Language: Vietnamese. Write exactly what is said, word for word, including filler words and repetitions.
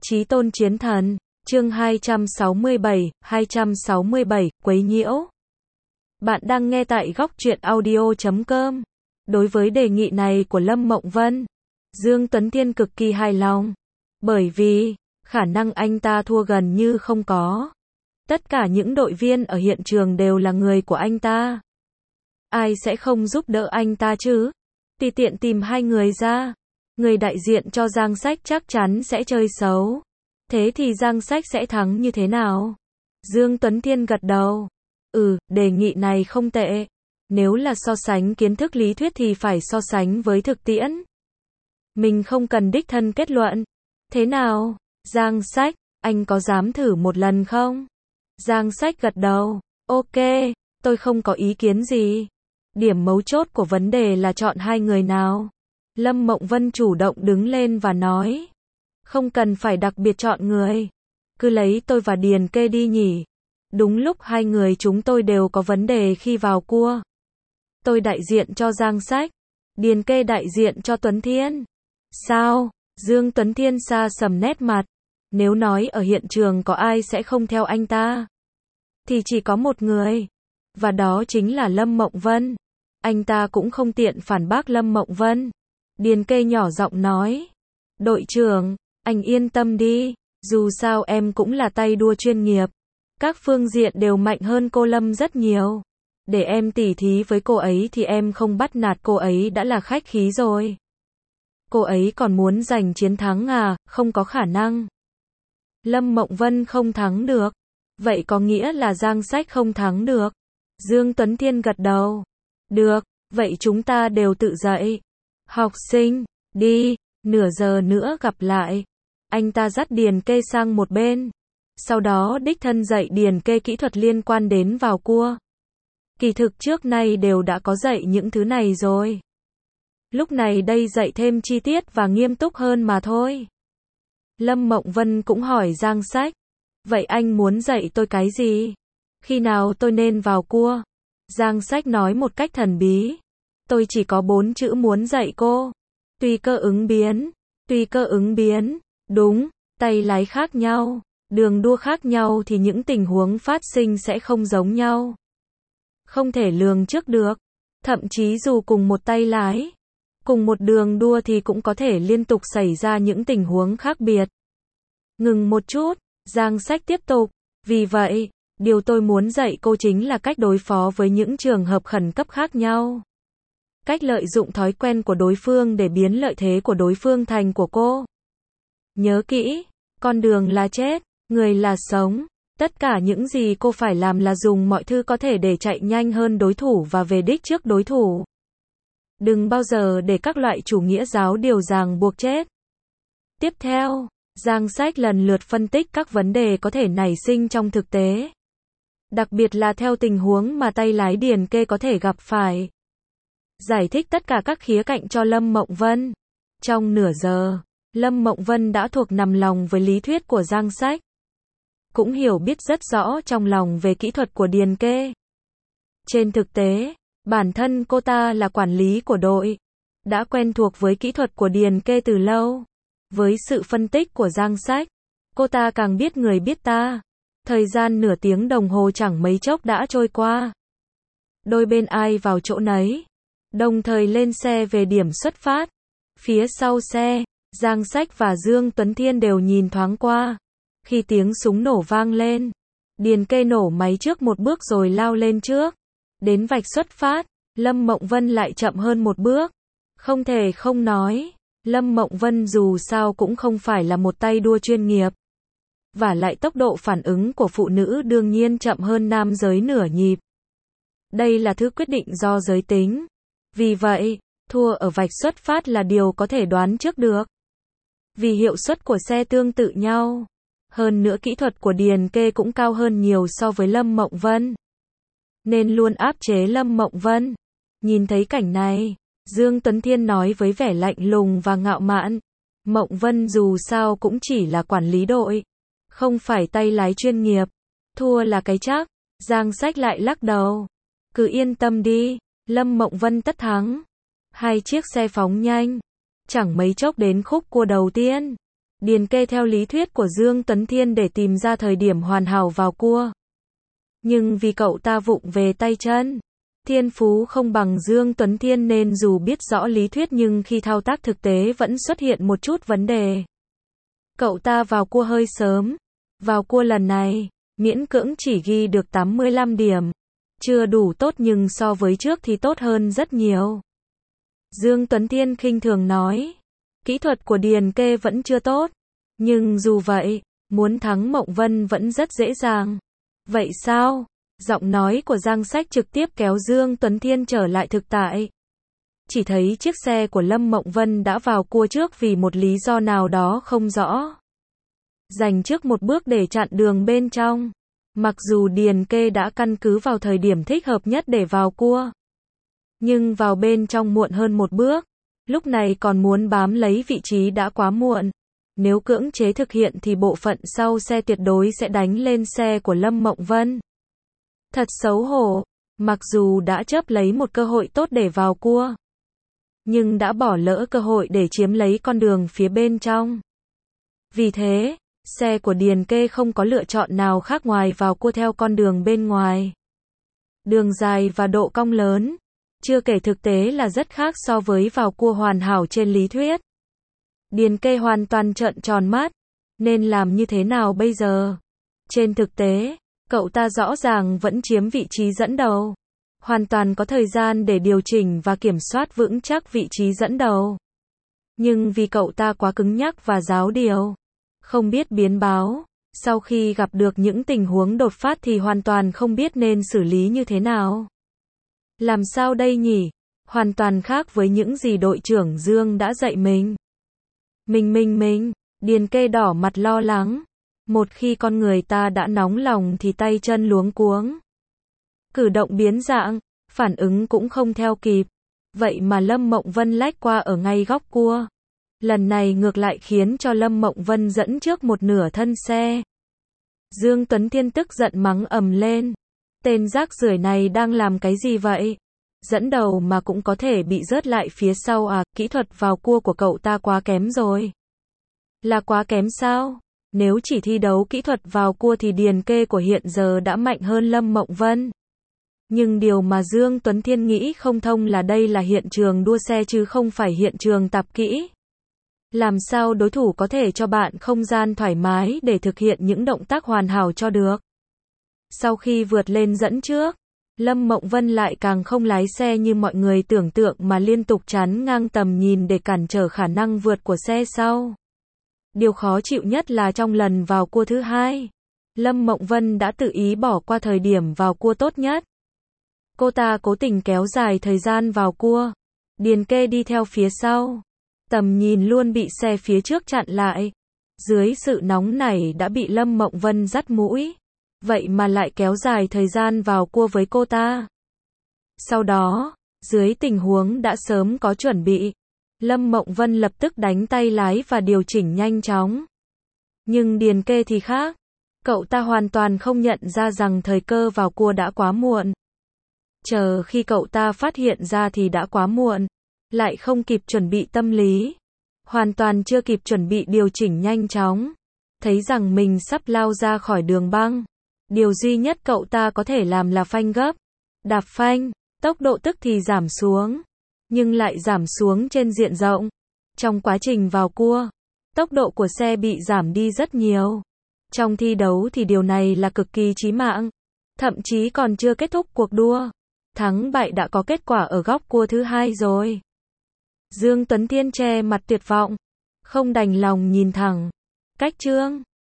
Chí tôn chiến thần, chương hai trăm sáu mươi bảy, hai trăm sáu mươi bảy, quấy nhiễu. Bạn đang nghe tại góc truyện audio chấm com. Đối với đề nghị này của Lâm Mộng Vân, Dương Tuấn Thiên cực kỳ hài lòng. Bởi vì, khả năng anh ta thua gần như không có. Tất cả những đội viên ở hiện trường đều là người của anh ta. Ai sẽ không giúp đỡ anh ta chứ? Tùy tiện tìm hai người ra. Người đại diện cho Giang Sách chắc chắn sẽ chơi xấu. Thế thì Giang Sách sẽ thắng như thế nào? Dương Tuấn Thiên gật đầu. Ừ, đề nghị này không tệ. Nếu là so sánh kiến thức lý thuyết thì phải so sánh với thực tiễn. Mình không cần đích thân kết luận. Thế nào? Giang Sách, anh có dám thử một lần không? Giang Sách gật đầu. Ok, tôi không có ý kiến gì. Điểm mấu chốt của vấn đề là chọn hai người nào. Lâm Mộng Vân chủ động đứng lên và nói. Không cần phải đặc biệt chọn người. Cứ lấy tôi và Điền Kê đi nhỉ. Đúng lúc hai người chúng tôi đều có vấn đề khi vào cua. Tôi đại diện cho Giang Sách. Điền Kê đại diện cho Tuấn Thiên. Sao? Dương Tuấn Thiên xa sầm nét mặt. Nếu nói ở hiện trường có ai sẽ không theo anh ta, thì chỉ có một người. Và đó chính là Lâm Mộng Vân. Anh ta cũng không tiện phản bác Lâm Mộng Vân. Điền Kê nhỏ giọng nói. Đội trưởng, anh yên tâm đi. Dù sao em cũng là tay đua chuyên nghiệp. Các phương diện đều mạnh hơn cô Lâm rất nhiều. Để em tỉ thí với cô ấy thì em không bắt nạt cô ấy đã là khách khí rồi. Cô ấy còn muốn giành chiến thắng à? Không có khả năng. Lâm Mộng Vân không thắng được. Vậy có nghĩa là Giang Sách không thắng được. Dương Tuấn Thiên gật đầu. Được, vậy chúng ta đều tự dậy. Học sinh, đi, nửa giờ nữa gặp lại. Anh ta dắt Điền Kê sang một bên. Sau đó đích thân dạy Điền Kê kỹ thuật liên quan đến vào cua. Kỳ thực trước nay đều đã có dạy những thứ này rồi. Lúc này đây dạy thêm chi tiết và nghiêm túc hơn mà thôi. Lâm Mộng Vân cũng hỏi Giang Sách. Vậy anh muốn dạy tôi cái gì? Khi nào tôi nên vào cua? Giang Sách nói một cách thần bí. Tôi chỉ có bốn chữ muốn dạy cô. Tùy cơ ứng biến. Tùy cơ ứng biến. Đúng, tay lái khác nhau. Đường đua khác nhau thì những tình huống phát sinh sẽ không giống nhau. Không thể lường trước được. Thậm chí dù cùng một tay lái, cùng một đường đua thì cũng có thể liên tục xảy ra những tình huống khác biệt. Ngừng một chút, Giang Sách tiếp tục. Vì vậy, điều tôi muốn dạy cô chính là cách đối phó với những trường hợp khẩn cấp khác nhau. Cách lợi dụng thói quen của đối phương để biến lợi thế của đối phương thành của cô. Nhớ kỹ, con đường là chết, người là sống. Tất cả những gì cô phải làm là dùng mọi thứ có thể để chạy nhanh hơn đối thủ và về đích trước đối thủ. Đừng bao giờ để các loại chủ nghĩa giáo điều ràng buộc chết. Tiếp theo, Giang Sách lần lượt phân tích các vấn đề có thể nảy sinh trong thực tế. Đặc biệt là theo tình huống mà tay lái Điền Kê có thể gặp phải. Giải thích tất cả các khía cạnh cho Lâm Mộng Vân. Trong nửa giờ, Lâm Mộng Vân đã thuộc nằm lòng với lý thuyết của Giang Sách. Cũng hiểu biết rất rõ trong lòng về kỹ thuật của Điền Kê. Trên thực tế, bản thân cô ta là quản lý của đội. Đã quen thuộc với kỹ thuật của Điền Kê từ lâu. Với sự phân tích của Giang Sách, cô ta càng biết người biết ta. Thời gian nửa tiếng đồng hồ chẳng mấy chốc đã trôi qua. Đôi bên ai vào chỗ nấy. Đồng thời lên xe về điểm xuất phát. Phía sau xe, Giang Sách và Dương Tuấn Thiên đều nhìn thoáng qua. Khi tiếng súng nổ vang lên, Điền Kê nổ máy trước một bước rồi lao lên trước. Đến vạch xuất phát, Lâm Mộng Vân lại chậm hơn một bước. Không thể không nói, Lâm Mộng Vân dù sao cũng không phải là một tay đua chuyên nghiệp. Và lại tốc độ phản ứng của phụ nữ đương nhiên chậm hơn nam giới nửa nhịp. Đây là thứ quyết định do giới tính. Vì vậy, thua ở vạch xuất phát là điều có thể đoán trước được. Vì hiệu suất của xe tương tự nhau. Hơn nữa kỹ thuật của Điền Kê cũng cao hơn nhiều so với Lâm Mộng Vân. Nên luôn áp chế Lâm Mộng Vân. Nhìn thấy cảnh này, Dương Tuấn Thiên nói với vẻ lạnh lùng và ngạo mạn. Mộng Vân dù sao cũng chỉ là quản lý đội. Không phải tay lái chuyên nghiệp. Thua là cái chắc. Giang Sách lại lắc đầu. Cứ yên tâm đi. Lâm Mộng Vân tất thắng. Hai chiếc xe phóng nhanh. Chẳng mấy chốc đến khúc cua đầu tiên. Điền kê theo lý thuyết của Dương Tuấn Thiên để tìm ra thời điểm hoàn hảo vào cua. Nhưng vì cậu ta vụng về tay chân, thiên phú không bằng Dương Tuấn Thiên nên dù biết rõ lý thuyết nhưng khi thao tác thực tế vẫn xuất hiện một chút vấn đề. Cậu ta vào cua hơi sớm. Vào cua lần này, miễn cưỡng chỉ ghi được tám mươi lăm điểm. Chưa đủ tốt nhưng so với trước thì tốt hơn rất nhiều. Dương Tuấn Thiên khinh thường nói. Kỹ thuật của Điền kê vẫn chưa tốt. Nhưng dù vậy, muốn thắng Mộng Vân vẫn rất dễ dàng. Vậy sao? Giọng nói của Giang Sách trực tiếp kéo Dương Tuấn Thiên trở lại thực tại. Chỉ thấy chiếc xe của Lâm Mộng Vân đã vào cua trước vì một lý do nào đó không rõ. Dành trước một bước để chặn đường bên trong. Mặc dù Điền kê đã căn cứ vào thời điểm thích hợp nhất để vào cua. Nhưng vào bên trong muộn hơn một bước. Lúc này còn muốn bám lấy vị trí đã quá muộn. Nếu cưỡng chế thực hiện thì bộ phận sau xe tuyệt đối sẽ đánh lên xe của Lâm Mộng Vân. Thật xấu hổ. Mặc dù đã chớp lấy một cơ hội tốt để vào cua. Nhưng đã bỏ lỡ cơ hội để chiếm lấy con đường phía bên trong. Vì thế, xe của Điền kê không có lựa chọn nào khác ngoài vào cua theo con đường bên ngoài. Đường dài và độ cong lớn. Chưa kể thực tế là rất khác so với vào cua hoàn hảo trên lý thuyết. Điền kê hoàn toàn trợn tròn mắt. Nên làm như thế nào bây giờ? Trên thực tế, cậu ta rõ ràng vẫn chiếm vị trí dẫn đầu. Hoàn toàn có thời gian để điều chỉnh và kiểm soát vững chắc vị trí dẫn đầu. Nhưng vì cậu ta quá cứng nhắc và giáo điều, không biết biến báo, sau khi gặp được những tình huống đột phát thì hoàn toàn không biết nên xử lý như thế nào. Làm sao đây nhỉ? Hoàn toàn khác với những gì đội trưởng Dương đã dạy mình. Mình mình mình, Điền kê đỏ mặt lo lắng. Một khi con người ta đã nóng lòng thì tay chân luống cuống. Cử động biến dạng, phản ứng cũng không theo kịp. Vậy mà Lâm Mộng Vân lách qua ở ngay góc cua. Lần này ngược lại khiến cho Lâm Mộng Vân dẫn trước một nửa thân xe. Dương Tuấn Thiên tức giận mắng ầm lên. Tên rác rưởi này đang làm cái gì vậy? Dẫn đầu mà cũng có thể bị rớt lại phía sau à, kỹ thuật vào cua của cậu ta quá kém rồi. Là quá kém sao? Nếu chỉ thi đấu kỹ thuật vào cua thì Điền kê của hiện giờ đã mạnh hơn Lâm Mộng Vân. Nhưng điều mà Dương Tuấn Thiên nghĩ không thông là đây là hiện trường đua xe chứ không phải hiện trường tập kỹ. Làm sao đối thủ có thể cho bạn không gian thoải mái để thực hiện những động tác hoàn hảo cho được? Sau khi vượt lên dẫn trước, Lâm Mộng Vân lại càng không lái xe như mọi người tưởng tượng mà liên tục chắn ngang tầm nhìn để cản trở khả năng vượt của xe sau. Điều khó chịu nhất là trong lần vào cua thứ hai, Lâm Mộng Vân đã tự ý bỏ qua thời điểm vào cua tốt nhất. Cô ta cố tình kéo dài thời gian vào cua. Điền kê đi theo phía sau. Tầm nhìn luôn bị xe phía trước chặn lại. Dưới sự nóng này đã bị Lâm Mộng Vân dắt mũi. Vậy mà lại kéo dài thời gian vào cua với cô ta. Sau đó, dưới tình huống đã sớm có chuẩn bị, Lâm Mộng Vân lập tức đánh tay lái và điều chỉnh nhanh chóng. Nhưng Điền kê thì khác. Cậu ta hoàn toàn không nhận ra rằng thời cơ vào cua đã quá muộn. Chờ khi cậu ta phát hiện ra thì đã quá muộn. Lại không kịp chuẩn bị tâm lý. Hoàn toàn chưa kịp chuẩn bị điều chỉnh nhanh chóng. Thấy rằng mình sắp lao ra khỏi đường băng. Điều duy nhất cậu ta có thể làm là phanh gấp. Đạp phanh, tốc độ tức thì giảm xuống. Nhưng lại giảm xuống trên diện rộng. Trong quá trình vào cua, tốc độ của xe bị giảm đi rất nhiều. Trong thi đấu thì điều này là cực kỳ chí mạng. Thậm chí còn chưa kết thúc cuộc đua. Thắng bại đã có kết quả ở góc cua thứ hai rồi. Dương Tuấn Thiên che mặt tuyệt vọng. Không đành lòng nhìn thẳng. Cách chương